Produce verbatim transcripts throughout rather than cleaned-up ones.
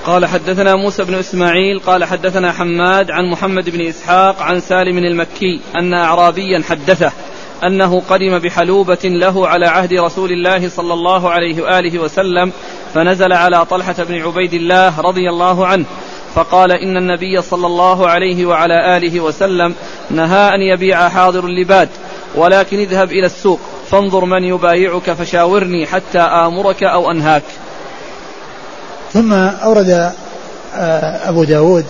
قال حدثنا موسى بن إسماعيل قال حدثنا حماد عن محمد بن إسحاق عن سالم المكي أن أعرابيا حدثه أنه قدم بحلوبة له على عهد رسول الله صلى الله عليه وآله وسلم فنزل على طلحة بن عبيد الله رضي الله عنه فقال إن النبي صلى الله عليه وعلى آله وسلم نهى أن يبيع حاضر اللباد ولكن اذهب إلى السوق فانظر من يبايعك فشاورني حتى آمرك أو أنهاك. ثم أورد أبو داود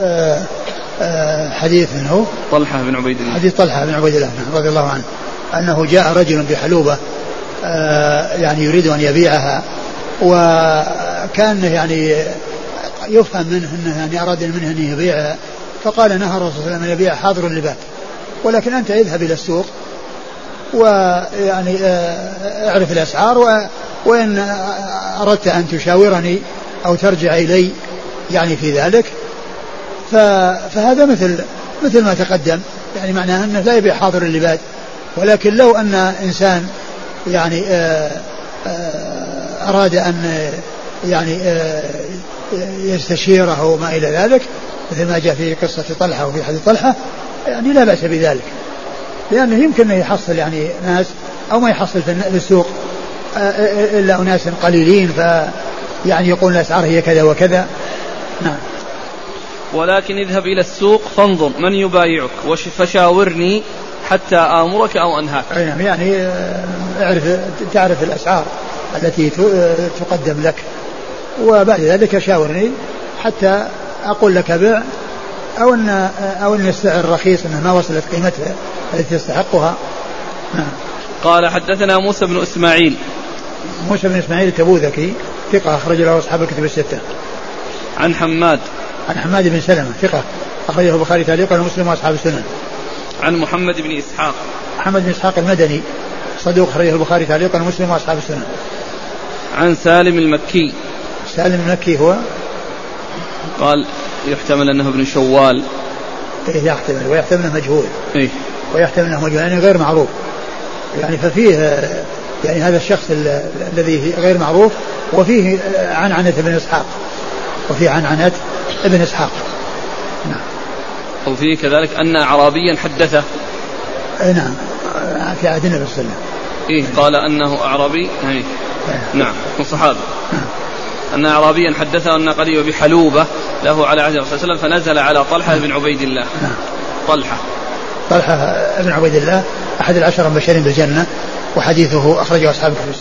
حديث منه طلحة بن عبيد الله حديث طلحة بن عبيد الله رضي الله عنه أنه جاء رجل بحلوبة يعني يريد أن يبيعها وكان يعني يفهم منه أنه يعني أراد منه أن يبيعها فقال نهى الرسول صلى الله عليه وسلم أن يبيع حاضر اللباد ولكن أنت اذهب إلى السوق ويعني اعرف الأسعار وإن أردت أن تشاورني أو ترجع إلي يعني في ذلك فهذا مثل مثل ما تقدم يعني معناه أنه لا يبيع حاضر اللباد ولكن لو أن إنسان يعني أراد أن يعني يستشيره وما إلى ذلك مثل ما جاء في قصة طلحة وفي حديث طلحة يعني لا بأس بذلك لأنه يمكن أن يحصل يعني ناس أو ما يحصل في السوق إلا أناس قليلين فيعني يقول الأسعار هي كذا وكذا. نعم. ولكن اذهب إلى السوق فانظر من يبايعك فشاورني حتى آمرك أو أنهاك. يعني اعرف تعرف الأسعار التي تقدم لك وبعد ذلك شاورني حتى أقول لك بيع أو أن أو أن السعر رخيص أنه ما وصلت قيمتها التي تستحقها. نعم. قال حدثنا موسى بن إسماعيل موسى بن إسماعيل التبوذكي ثقة أخرج له أصحاب الكتب الستة. عن حماد عن حماد بن سلمة ثقة أخرجه البخاري تعليقا ومسلم وأصحاب السنن. عن محمد بن إسحاق محمد بن إسحاق المدني صدوق أخرجه البخاري تعليقا ومسلم وأصحاب السنن. عن سالم المكي سالم المكي هو قال يحتمل أنه ابن شوال. إيه يحتمل ويحتمل أنه مجهول. إيه ويحتمل أنه مجهول يعني غير معروف يعني ففيه يعني هذا الشخص الذي غير معروف وفيه عنعنة ابن إسحاق وفيه عنعنة ابن إسحاق. نعم. وفيه كذلك أن أعرابيا حدثه. نعم في عهد النبي صلى الله عليه وسلم. إيه قال أنه أعرابي. إيه. نعم من صحابة. أن أعرابيا حدثه أن قدم بحلوبة له على عهد الرسول صلى الله عليه وسلم فنزل على طلحة بن عبيد الله. طلحة طلحة بن عبيد الله أحد العشرة المبشرين بالجنة وحديثه أخرجه أصحاب الكتب.